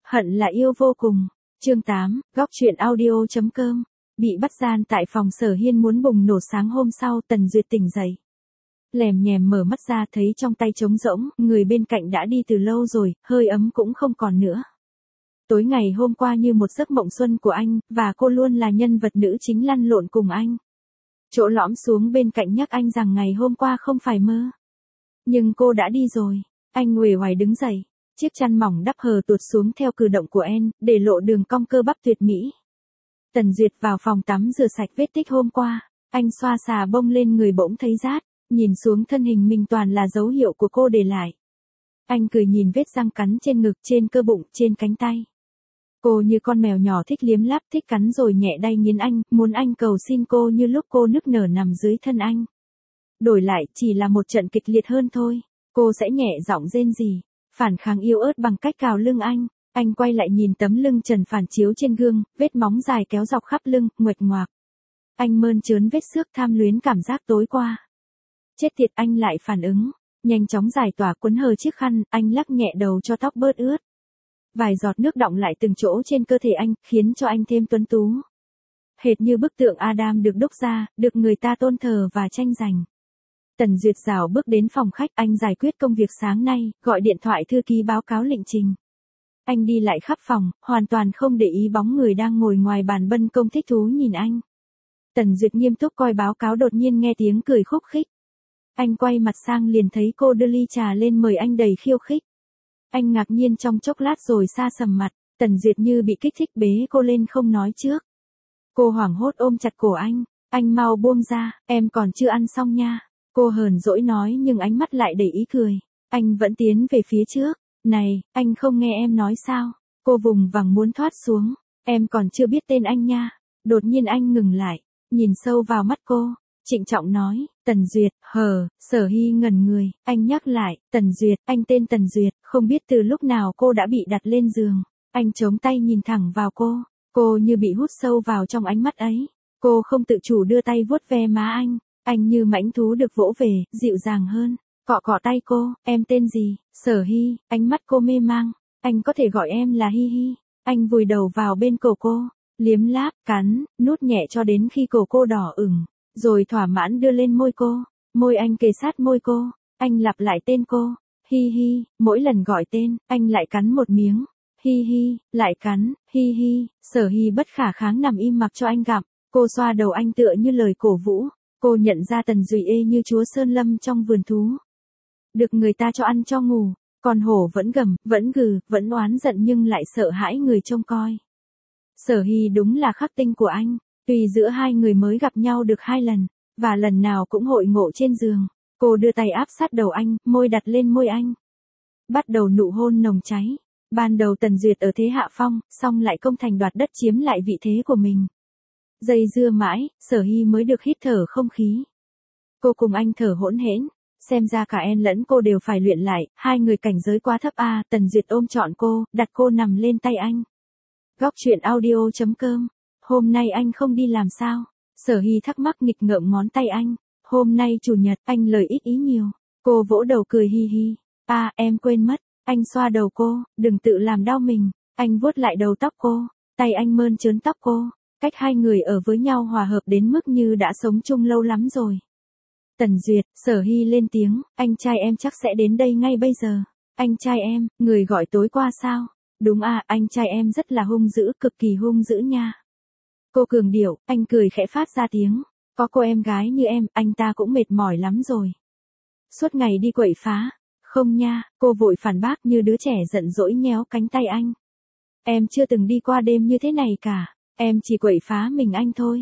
Hận là yêu vô cùng. Chương 8, góc truyện audio.com. Bị bắt gian tại phòng Sở Hiên muốn bùng nổ. Sáng hôm sau Tần Duyệt tỉnh dậy. Lèm nhèm mở mắt ra thấy trong tay trống rỗng, người bên cạnh đã đi từ lâu rồi, hơi ấm cũng không còn nữa. Tối ngày hôm qua như một giấc mộng xuân của anh, và cô luôn là nhân vật nữ chính lăn lộn cùng anh. Chỗ lõm xuống bên cạnh nhắc anh rằng ngày hôm qua không phải mơ. Nhưng cô đã đi rồi. Anh uể oải đứng dậy. Chiếc chăn mỏng đắp hờ tuột xuống theo cử động của En, để lộ đường cong cơ bắp tuyệt mỹ. Tần Duyệt vào phòng tắm rửa sạch vết tích hôm qua. Anh xoa xà bông lên người bỗng thấy rát, nhìn xuống thân hình mình toàn là dấu hiệu của cô để lại. Anh cười nhìn vết răng cắn trên ngực, trên cơ bụng, trên cánh tay. Cô như con mèo nhỏ thích liếm láp, thích cắn rồi nhẹ đay nghiến anh, muốn anh cầu xin cô như lúc cô nức nở nằm dưới thân anh. Đổi lại chỉ là một trận kịch liệt hơn thôi, cô sẽ nhẹ giọng rên rỉ, phản kháng yếu ớt bằng cách cào lưng anh. Anh quay lại nhìn tấm lưng trần phản chiếu trên gương, vết móng dài kéo dọc khắp lưng, nguệch ngoạc. Anh mơn trớn vết xước tham luyến cảm giác tối qua. Chết tiệt, anh lại phản ứng, nhanh chóng giải tỏa quấn hờ chiếc khăn, anh lắc nhẹ đầu cho tóc bớt ướt. Vài giọt nước đọng lại từng chỗ trên cơ thể anh, khiến cho anh thêm tuấn tú. Hệt như bức tượng Adam được đúc ra, được người ta tôn thờ và tranh giành. Tần Duyệt rảo bước đến phòng khách, anh giải quyết công việc sáng nay, gọi điện thoại thư ký báo cáo lệnh trình. Anh đi lại khắp phòng, hoàn toàn không để ý bóng người đang ngồi ngoài bàn ban công thích thú nhìn anh. Tần Duyệt nghiêm túc coi báo cáo, đột nhiên nghe tiếng cười khúc khích. Anh quay mặt sang liền thấy cô đưa ly trà lên mời anh đầy khiêu khích. Anh ngạc nhiên trong chốc lát rồi sa sầm mặt, Tần Duyệt như bị kích thích bế cô lên không nói trước. Cô hoảng hốt ôm chặt cổ anh mau buông ra, em còn chưa ăn xong nha. Cô hờn dỗi nói nhưng ánh mắt lại đầy ý cười. Anh vẫn tiến về phía trước. Này, anh không nghe em nói sao? Cô vùng vằng muốn thoát xuống. Em còn chưa biết tên anh nha. Đột nhiên anh ngừng lại, nhìn sâu vào mắt cô, trịnh trọng nói, Tần Duyệt. Sở Hy ngẩn người, anh nhắc lại, Tần Duyệt, anh tên Tần Duyệt. Không biết từ lúc nào cô đã bị đặt lên giường. Anh chống tay nhìn thẳng vào cô như bị hút sâu vào trong ánh mắt ấy. Cô không tự chủ đưa tay vuốt ve má anh như mãnh thú được vỗ về, dịu dàng hơn, cọ cọ tay cô. Em tên gì? Sở Hy. Ánh mắt cô mê mang. Anh có thể gọi em là Hi Hi. Anh vùi đầu vào bên cổ cô, liếm láp, cắn, nuốt nhẹ cho đến khi cổ cô đỏ ửng, rồi thỏa mãn đưa lên môi cô. Môi anh kề sát môi cô, anh lặp lại tên cô, Hi Hi. Mỗi lần gọi tên, anh lại cắn một miếng, Hi Hi, lại cắn, Hi Hi. Sở Hy bất khả kháng nằm im mặc cho anh gặm. Cô xoa đầu anh tựa như lời cổ vũ. Cô nhận ra Tần Duyệt ê như chúa sơn lâm trong vườn thú. Được người ta cho ăn cho ngủ, con hổ vẫn gầm, vẫn gừ, vẫn oán giận nhưng lại sợ hãi người trông coi. Sở Hy đúng là khắc tinh của anh, tuy giữa hai người mới gặp nhau được 2 lần, và lần nào cũng hội ngộ trên giường. Cô đưa tay áp sát đầu anh, môi đặt lên môi anh. Bắt đầu nụ hôn nồng cháy. Ban đầu Tần Duyệt ở thế hạ phong, xong lại công thành đoạt đất chiếm lại vị thế của mình. Dây dưa mãi, Sở Hy mới được hít thở không khí. Cô cùng anh thở hỗn hển, xem ra cả En lẫn cô đều phải luyện lại, hai người cảnh giới quá thấp a. Tần Duyệt ôm trọn cô, đặt cô nằm lên tay anh. Góc truyện audio.com. Hôm nay anh không đi làm sao? Sở Hy thắc mắc nghịch ngợm ngón tay anh. Hôm nay chủ nhật, anh lời ít ý nhiều. Cô vỗ đầu cười hi hi. Em quên mất. Anh xoa đầu cô, đừng tự làm đau mình. Anh vuốt lại đầu tóc cô, tay anh mơn trớn tóc cô. Cách hai người ở với nhau hòa hợp đến mức như đã sống chung lâu lắm rồi. Tần Duyệt. Sở Hy lên tiếng, anh trai em chắc sẽ đến đây ngay bây giờ. Anh trai em, người gọi tối qua sao? Đúng anh trai em rất là hung dữ, cực kỳ hung dữ nha. Cô cường điệu, anh cười khẽ phát ra tiếng. Có cô em gái như em, anh ta cũng mệt mỏi lắm rồi. Suốt ngày đi quậy phá. Không nha, cô vội phản bác như đứa trẻ giận dỗi nhéo cánh tay anh. Em chưa từng đi qua đêm như thế này cả. Em chỉ quậy phá mình anh thôi.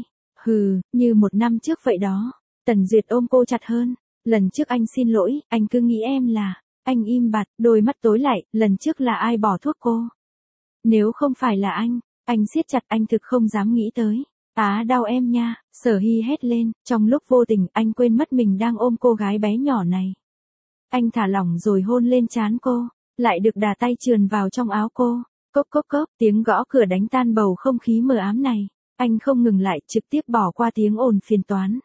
Như 1 năm trước vậy đó. Tần Duyệt ôm cô chặt hơn. Lần trước anh xin lỗi, anh cứ nghĩ em là. Anh im bặt, đôi mắt tối lại, lần trước là ai bỏ thuốc cô? Nếu không phải là anh siết chặt, anh thực không dám nghĩ tới. Đau em nha, Sở Hy hét lên, trong lúc vô tình anh quên mất mình đang ôm cô gái bé nhỏ này. Anh thả lỏng rồi hôn lên trán cô, lại được đà tay trườn vào trong áo cô. Cốc cốc cốc, tiếng gõ cửa đánh tan bầu không khí mờ ám này. Anh không ngừng lại, trực tiếp bỏ qua tiếng ồn phiền toán.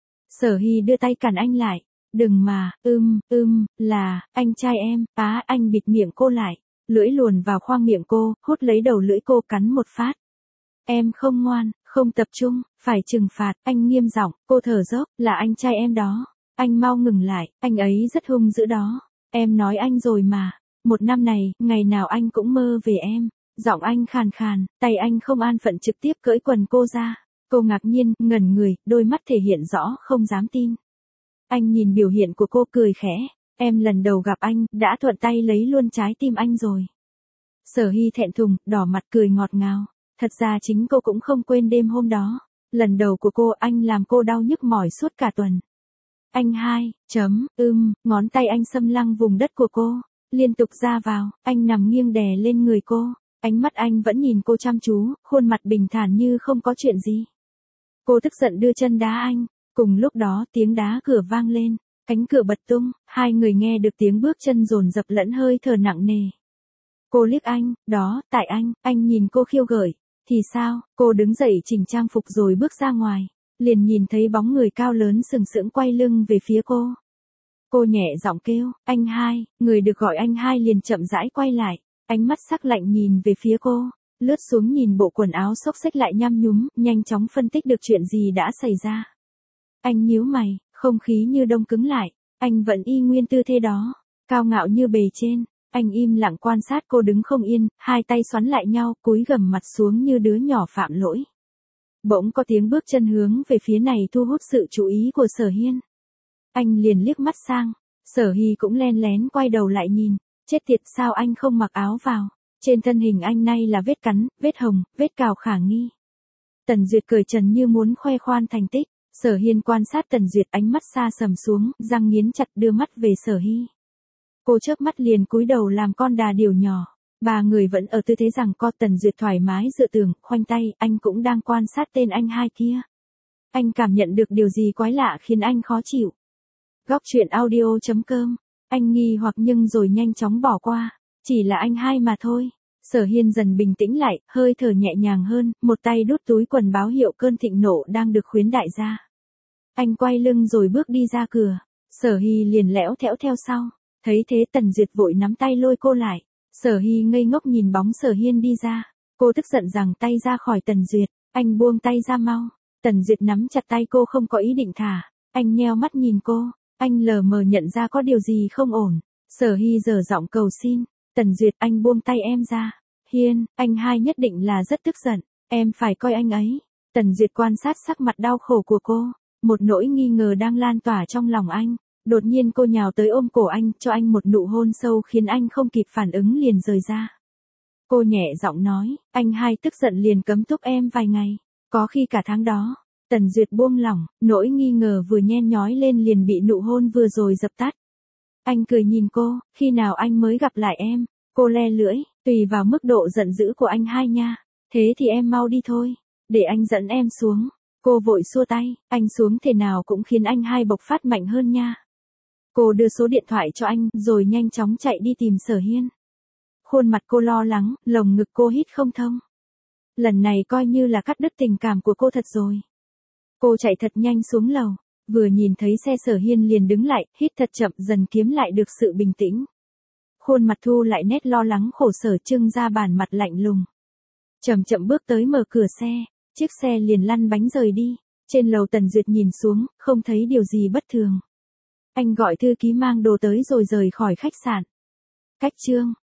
Sở Hy đưa tay cản anh lại. Đừng mà, là, anh trai em. Anh bịt miệng cô lại. lưỡi luồn vào khoang miệng cô, hút lấy đầu lưỡi cô cắn một phát. Em không ngoan, không tập trung, phải trừng phạt, anh nghiêm giọng, cô thở dốc, là anh trai em đó. Anh mau ngừng lại, anh ấy rất hung dữ đó. Em nói anh rồi mà. 1 năm này, ngày nào anh cũng mơ về em. Giọng anh khàn khàn, tay anh không an phận trực tiếp cởi quần cô ra. Cô ngạc nhiên, ngẩn người, đôi mắt thể hiện rõ không dám tin. Anh nhìn biểu hiện của cô cười khẽ. Em lần đầu gặp anh, đã thuận tay lấy luôn trái tim anh rồi. Sở Hy thẹn thùng, đỏ mặt cười ngọt ngào. Thật ra chính cô cũng không quên đêm hôm đó. Lần đầu của cô, anh làm cô đau nhức mỏi suốt cả tuần. Anh hai, ngón tay anh xâm lăng vùng đất của cô. Liên tục ra vào, anh nằm nghiêng đè lên người cô. Ánh mắt anh vẫn nhìn cô chăm chú, khuôn mặt bình thản như không có chuyện gì. Cô tức giận đưa chân đá anh. Cùng lúc đó tiếng đá cửa vang lên. Cánh cửa bật tung, hai người nghe được tiếng bước chân dồn dập lẫn hơi thở nặng nề. Cô liếc anh, đó, tại anh nhìn cô khiêu gợi. Thì sao, cô đứng dậy chỉnh trang phục rồi bước ra ngoài. Liền nhìn thấy bóng người cao lớn sừng sững quay lưng về phía cô. Cô nhẹ giọng kêu, anh hai, người được gọi anh hai liền chậm rãi quay lại. Ánh mắt sắc lạnh nhìn về phía cô, lướt xuống nhìn bộ quần áo xốc xếch lại nhăm nhúm, nhanh chóng phân tích được chuyện gì đã xảy ra. Anh nhíu mày, không khí như đông cứng lại, anh vẫn y nguyên tư thế đó, cao ngạo như bề trên. Anh im lặng quan sát cô đứng không yên, hai tay xoắn lại nhau, cúi gằm mặt xuống như đứa nhỏ phạm lỗi. Bỗng có tiếng bước chân hướng về phía này thu hút sự chú ý của Sở Hiên. Anh liền liếc mắt sang, Sở Hy cũng len lén quay đầu lại nhìn, chết tiệt sao anh không mặc áo vào, trên thân hình anh nay là vết cắn, vết hồng, vết cào khả nghi. Tần Duyệt cởi trần như muốn khoe khoan thành tích, Sở Hiên quan sát Tần Duyệt ánh mắt xa sầm xuống, răng nghiến chặt đưa mắt về Sở Hy. Cô chớp mắt liền cúi đầu làm con đà điểu nhỏ. Ba người vẫn ở tư thế giằng co. Tần Duyệt thoải mái dựa tường, khoanh tay, anh cũng đang quan sát tên anh hai kia. Anh cảm nhận được điều gì quái lạ khiến anh khó chịu. Góc truyện audio.com. Anh nghi hoặc nhưng rồi nhanh chóng bỏ qua. Chỉ là anh hai mà thôi. Sở Hiên dần bình tĩnh lại, hơi thở nhẹ nhàng hơn, một tay đút túi quần báo hiệu cơn thịnh nộ đang được khuyến đại ra. Anh quay lưng rồi bước đi ra cửa. Sở Hy liền lẽo thẽo theo sau. Thấy thế Tần Duyệt vội nắm tay lôi cô lại. Sở Hy ngây ngốc nhìn bóng Sở Hiên đi ra. Cô tức giận giằng tay ra khỏi Tần Duyệt. Anh buông tay ra mau. Tần Duyệt nắm chặt tay cô không có ý định thả. Anh nheo mắt nhìn cô. Anh lờ mờ nhận ra có điều gì không ổn. Sở Hy giở giọng cầu xin. Tần Duyệt, anh buông tay em ra. Hiên, anh hai nhất định là rất tức giận. Em phải coi anh ấy. Tần Duyệt quan sát sắc mặt đau khổ của cô. Một nỗi nghi ngờ đang lan tỏa trong lòng anh. Đột nhiên cô nhào tới ôm cổ anh, cho anh một nụ hôn sâu khiến anh không kịp phản ứng liền rời ra. Cô nhẹ giọng nói, anh hai tức giận liền cấm túc em vài ngày, có khi cả tháng đó. Tần Duyệt buông lỏng, nỗi nghi ngờ vừa nhen nhói lên liền bị nụ hôn vừa rồi dập tắt. Anh cười nhìn cô, khi nào anh mới gặp lại em? Cô le lưỡi, tùy vào mức độ giận dữ của anh hai nha. Thế thì em mau đi thôi, để anh dẫn em xuống. Cô vội xua tay, anh xuống thế nào cũng khiến anh hai bộc phát mạnh hơn nha. Cô đưa số điện thoại cho anh, rồi nhanh chóng chạy đi tìm Sở Hiên. Khuôn mặt cô lo lắng, lồng ngực cô hít không thông. Lần này coi như là cắt đứt tình cảm của cô thật rồi. Cô chạy thật nhanh xuống lầu, vừa nhìn thấy xe Sở Hiên liền đứng lại, hít thật chậm dần kiếm lại được sự bình tĩnh. Khuôn mặt thu lại nét lo lắng khổ sở trưng ra bản mặt lạnh lùng. Chậm chậm bước tới mở cửa xe, chiếc xe liền lăn bánh rời đi. Trên lầu Tần Duyệt nhìn xuống, không thấy điều gì bất thường. Anh gọi thư ký mang đồ tới rồi rời khỏi khách sạn. Cách chương